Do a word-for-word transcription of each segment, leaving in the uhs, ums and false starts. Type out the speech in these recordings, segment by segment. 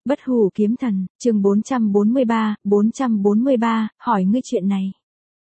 Bất hủ kiếm thần, chương bốn trăm bốn mươi ba, bốn trăm bốn mươi ba, hỏi ngươi chuyện này.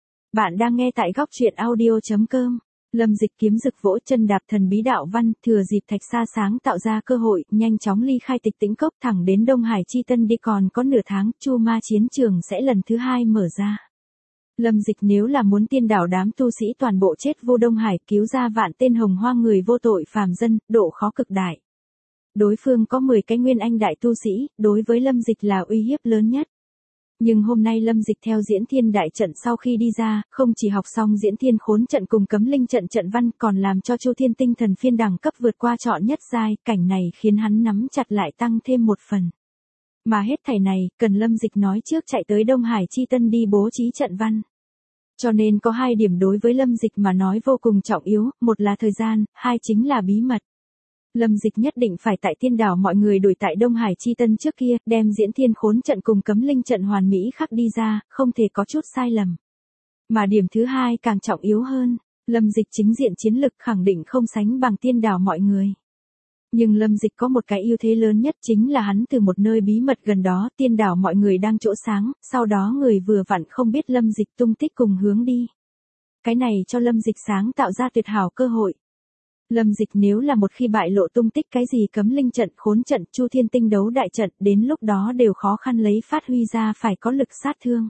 Bạn đang nghe tại góc truyện audio chấm com. Lâm Dịch kiếm rực vỗ chân đạp thần bí đạo văn, thừa dịp thạch sa sáng tạo ra cơ hội, nhanh chóng ly khai Tịch Tĩnh Cốc thẳng đến Đông Hải Chi Tân đi, còn có nửa tháng, Chu Ma chiến trường sẽ lần thứ hai mở ra. Lâm Dịch nếu là muốn tiên đảo đám tu sĩ toàn bộ chết vô Đông Hải, cứu ra vạn tên hồng hoang người vô tội phàm dân, độ khó cực đại. Đối phương có mười cái nguyên anh đại tu sĩ, đối với Lâm Dịch là uy hiếp lớn nhất. Nhưng hôm nay Lâm Dịch theo diễn thiên đại trận sau khi đi ra, không chỉ học xong diễn thiên khốn trận cùng cấm linh trận trận văn, còn làm cho Chu Thiên tinh thần phiên đẳng cấp vượt qua trọn nhất giai, cảnh này khiến hắn nắm chặt lại tăng thêm một phần. Mà hết thảy này, cần Lâm Dịch nói trước chạy tới Đông Hải Chi Tân đi bố trí trận văn. Cho nên có hai điểm đối với Lâm Dịch mà nói vô cùng trọng yếu, một là thời gian, hai chính là bí mật. Lâm Dịch nhất định phải tại tiên đảo mọi người đuổi tại Đông Hải Chi Tân trước kia, đem diễn thiên khốn trận cùng cấm linh trận hoàn mỹ khắc đi ra, không thể có chút sai lầm. Mà điểm thứ hai càng trọng yếu hơn, Lâm Dịch chính diện chiến lực khẳng định không sánh bằng tiên đảo mọi người. Nhưng Lâm Dịch có một cái ưu thế lớn nhất, chính là hắn từ một nơi bí mật gần đó, tiên đảo mọi người đang chỗ sáng, sau đó người vừa vặn không biết Lâm Dịch tung tích cùng hướng đi. Cái này cho Lâm Dịch sáng tạo ra tuyệt hảo cơ hội. Lâm Dịch nếu là một khi bại lộ tung tích cái gì cấm linh trận, khốn trận, Chu Thiên tinh đấu đại trận, đến lúc đó đều khó khăn lấy phát huy ra, phải có lực sát thương.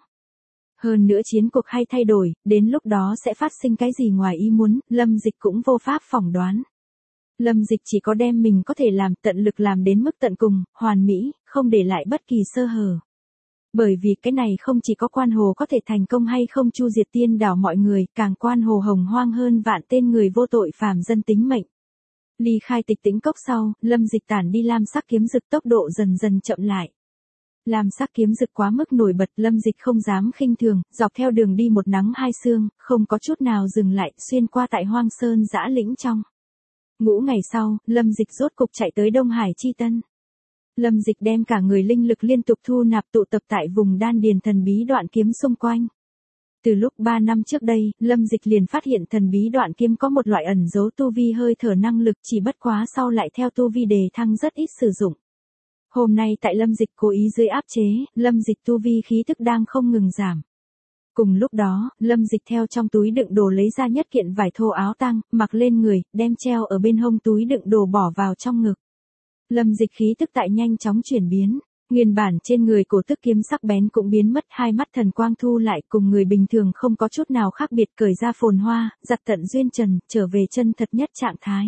Hơn nữa chiến cuộc hay thay đổi, đến lúc đó sẽ phát sinh cái gì ngoài ý muốn, Lâm Dịch cũng vô pháp phỏng đoán. Lâm Dịch chỉ có đem mình có thể làm, tận lực làm đến mức tận cùng, hoàn mỹ, không để lại bất kỳ sơ hở. Bởi vì cái này không chỉ có quan hồ có thể thành công hay không chu diệt tiên đảo mọi người, càng quan hồ hồng hoang hơn vạn tên người vô tội phàm dân tính mệnh. Ly khai Tịch Tĩnh Cốc sau, Lâm Dịch tản đi lam sắc kiếm rực, tốc độ dần dần chậm lại. Lam sắc kiếm rực quá mức nổi bật, Lâm Dịch không dám khinh thường, dọc theo đường đi một nắng hai sương, không có chút nào dừng lại, xuyên qua tại hoang sơn dã lĩnh trong. Ngũ ngày sau, Lâm Dịch rốt cục chạy tới Đông Hải Chi Tân. Lâm Dịch đem cả người linh lực liên tục thu nạp tụ tập tại vùng đan điền thần bí đoạn kiếm xung quanh. Từ lúc ba năm trước đây, Lâm Dịch liền phát hiện thần bí đoạn kiếm có một loại ẩn giấu tu vi hơi thở năng lực, chỉ bất quá sau lại theo tu vi đề thăng rất ít sử dụng. Hôm nay tại Lâm Dịch cố ý dưới áp chế, Lâm Dịch tu vi khí tức đang không ngừng giảm. Cùng lúc đó, Lâm Dịch theo trong túi đựng đồ lấy ra nhất kiện vải thô áo tang, mặc lên người, đem treo ở bên hông túi đựng đồ bỏ vào trong ngực. Lâm Dịch khí tức tại nhanh chóng chuyển biến, nguyên bản trên người cổ tức kiếm sắc bén cũng biến mất, hai mắt thần quang thu lại, cùng người bình thường không có chút nào khác biệt, cởi ra phồn hoa, giặt tận duyên trần, trở về chân thật nhất trạng thái.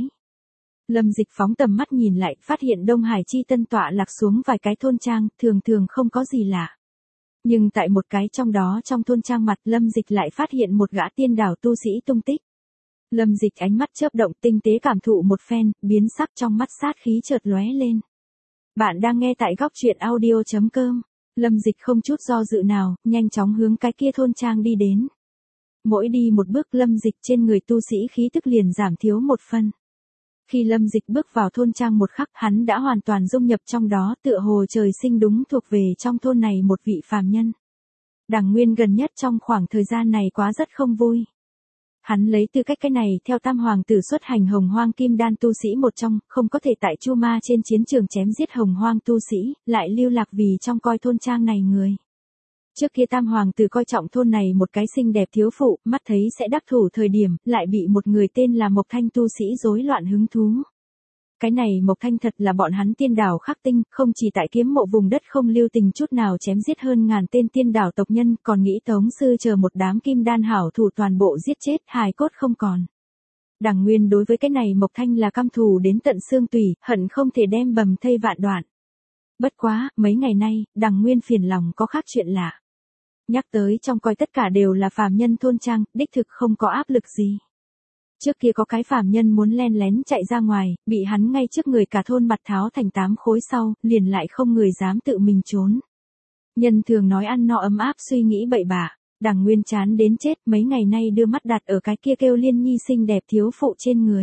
Lâm Dịch phóng tầm mắt nhìn lại, phát hiện Đông Hải Chi Tân tọa lạc xuống vài cái thôn trang, thường thường không có gì lạ. Nhưng tại một cái trong đó trong thôn trang mặt, Lâm Dịch lại phát hiện một gã tiên đảo tu sĩ tung tích. Lâm Dịch ánh mắt chớp động, tinh tế cảm thụ một phen, biến sắc, trong mắt sát khí chợt lóe lên. Bạn đang nghe tại góc truyện audio chấm com. Lâm Dịch không chút do dự nào, nhanh chóng hướng cái kia thôn trang đi đến. Mỗi đi một bước, Lâm Dịch trên người tu sĩ khí tức liền giảm thiếu một phân. Khi Lâm Dịch bước vào thôn trang một khắc, hắn đã hoàn toàn dung nhập trong đó, tựa hồ trời sinh đúng thuộc về trong thôn này một vị phàm nhân. Đằng Nguyên gần nhất trong khoảng thời gian này quá rất không vui. Hắn lấy tư cách cái này theo tam hoàng tử xuất hành hồng hoang kim đan tu sĩ một trong, không có thể tại Chu Ma trên chiến trường chém giết hồng hoang tu sĩ, lại lưu lạc vì trong coi thôn trang này người. Trước kia tam hoàng tử coi trọng thôn này một cái xinh đẹp thiếu phụ, mắt thấy sẽ đắc thủ thời điểm, lại bị một người tên là Mộc Thanh tu sĩ rối loạn hứng thú. Cái này Mộc Thanh thật là bọn hắn tiên đảo khắc tinh, không chỉ tại kiếm mộ vùng đất không lưu tình chút nào chém giết hơn ngàn tên tiên đảo tộc nhân, còn nghĩ Tống sư chờ một đám kim đan hảo thủ toàn bộ giết chết, hài cốt không còn. Đằng Nguyên đối với cái này Mộc Thanh là căm thù đến tận xương tủy, hận không thể đem bầm thây vạn đoạn. Bất quá, mấy ngày nay, Đằng Nguyên phiền lòng có khác chuyện lạ. Nhắc tới trong coi tất cả đều là phàm nhân thôn trang, đích thực không có áp lực gì. Trước kia có cái phàm nhân muốn len lén chạy ra ngoài, bị hắn ngay trước người cả thôn mặt tháo thành tám khối sau, liền lại không người dám tự mình trốn. Nhân thường nói ăn no ấm áp suy nghĩ bậy bạ, Đằng Nguyên chán đến chết, mấy ngày nay đưa mắt đặt ở cái kia kêu Liên Nhi xinh đẹp thiếu phụ trên người.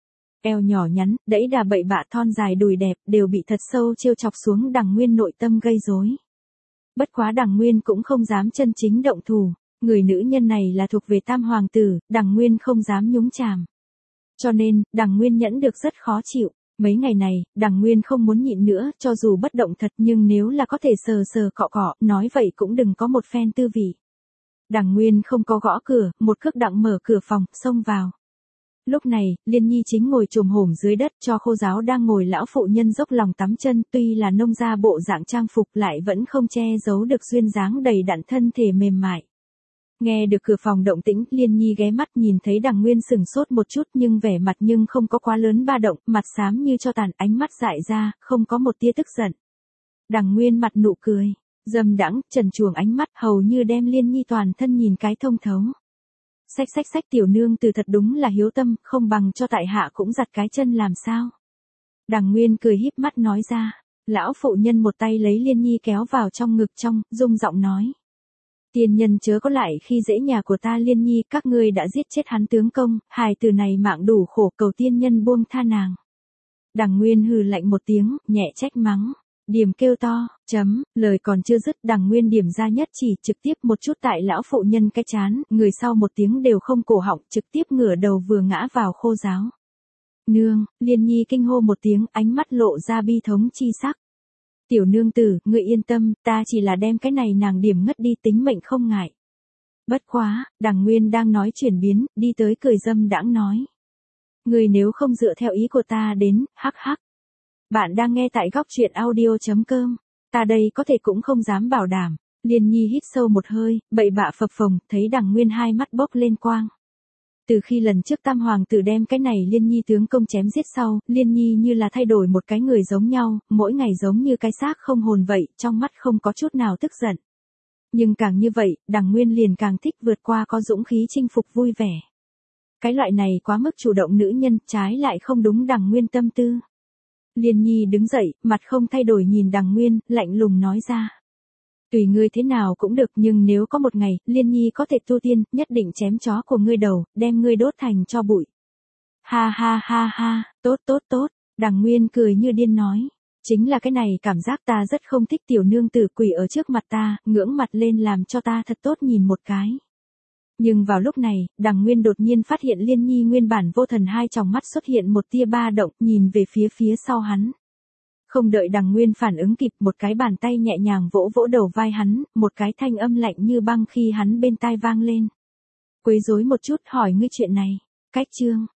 Eo nhỏ nhắn, đẫy đà bậy bạ, thon dài đùi đẹp, đều bị thật sâu trêu chọc xuống Đằng Nguyên nội tâm gây rối. Bất quá Đằng Nguyên cũng không dám chân chính động thủ. Người nữ nhân này là thuộc về tam hoàng tử, Đằng Nguyên không dám nhúng chàm. Cho nên, Đằng Nguyên nhẫn được rất khó chịu. Mấy ngày này, Đằng Nguyên không muốn nhịn nữa, cho dù bất động thật nhưng nếu là có thể sờ sờ cọ cọ, nói vậy cũng đừng có một phen tư vị. Đằng Nguyên không có gõ cửa, một cước đặng mở cửa phòng, xông vào. Lúc này, Liên Nhi chính ngồi chồm hổm dưới đất, cho Khô Giáo đang ngồi lão phụ nhân dốc lòng tắm chân, tuy là nông gia bộ dạng trang phục lại vẫn không che giấu được duyên dáng đầy đặn thân thể mềm mại. Nghe được cửa phòng động tĩnh, Liên Nhi ghé mắt nhìn thấy Đằng Nguyên sừng sốt một chút nhưng vẻ mặt nhưng không có quá lớn ba động, mặt xám như cho tàn, ánh mắt dại ra, không có một tia tức giận. Đằng Nguyên mặt nụ cười, dâm đãng, trần truồng ánh mắt hầu như đem Liên Nhi toàn thân nhìn cái thông thấu. Xách xách xách tiểu nương từ thật đúng là hiếu tâm, không bằng cho tại hạ cũng giặt cái chân làm sao. Đằng Nguyên cười híp mắt nói ra, lão phụ nhân một tay lấy Liên Nhi kéo vào trong ngực trong, rung giọng nói. Tiên nhân chớ có lại khi dễ nhà của ta Liên Nhi, các ngươi đã giết chết hắn tướng công, hài từ này mạng đủ khổ, cầu tiên nhân buông tha nàng. Đằng Nguyên hừ lạnh một tiếng, nhẹ trách mắng. Điểm kêu to, chấm, lời còn chưa dứt, Đằng Nguyên điểm ra nhất chỉ, trực tiếp một chút tại lão phụ nhân cái chán, người sau một tiếng đều không cổ họng, trực tiếp ngửa đầu vừa ngã vào Khô Giáo. Nương, Liên Nhi kinh hô một tiếng, ánh mắt lộ ra bi thống chi sắc. Tiểu nương tử, ngươi yên tâm, ta chỉ là đem cái này nàng điểm ngất đi, tính mệnh không ngại. Bất quá, Đằng Nguyên đang nói chuyển biến, đi tới cười dâm đãng nói. Ngươi nếu không dựa theo ý của ta đến, hắc hắc. Bạn đang nghe tại góc truyện audio chấm com, ta đây có thể cũng không dám bảo đảm. Liên Nhi hít sâu một hơi, bậy bạ phập phồng, thấy Đằng Nguyên hai mắt bốc lên quang. Từ khi lần trước Tam Hoàng tử đem cái này Liên Nhi tướng công chém giết sau, Liên Nhi như là thay đổi một cái người giống nhau, mỗi ngày giống như cái xác không hồn vậy, trong mắt không có chút nào tức giận. Nhưng càng như vậy, Đằng Nguyên liền càng thích vượt qua có dũng khí chinh phục vui vẻ. Cái loại này quá mức chủ động nữ nhân, trái lại không đúng Đằng Nguyên tâm tư. Liên Nhi đứng dậy, mặt không thay đổi nhìn Đằng Nguyên, lạnh lùng nói ra. Tùy ngươi thế nào cũng được, nhưng nếu có một ngày, Liên Nhi có thể tu tiên, nhất định chém chó của ngươi đầu, đem ngươi đốt thành cho bụi. Ha ha ha ha, tốt tốt tốt, Đằng Nguyên cười như điên nói. Chính là cái này cảm giác ta rất không thích tiểu nương tử quỷ ở trước mặt ta, ngưỡng mặt lên làm cho ta thật tốt nhìn một cái. Nhưng vào lúc này, Đằng Nguyên đột nhiên phát hiện Liên Nhi nguyên bản vô thần hai tròng mắt xuất hiện một tia ba động, nhìn về phía phía sau hắn. Không đợi Đằng Nguyên phản ứng kịp, một cái bàn tay nhẹ nhàng vỗ vỗ đầu vai hắn, một cái thanh âm lạnh như băng khi hắn bên tai vang lên. Quấy rối một chút, hỏi ngươi chuyện này. Cách chương.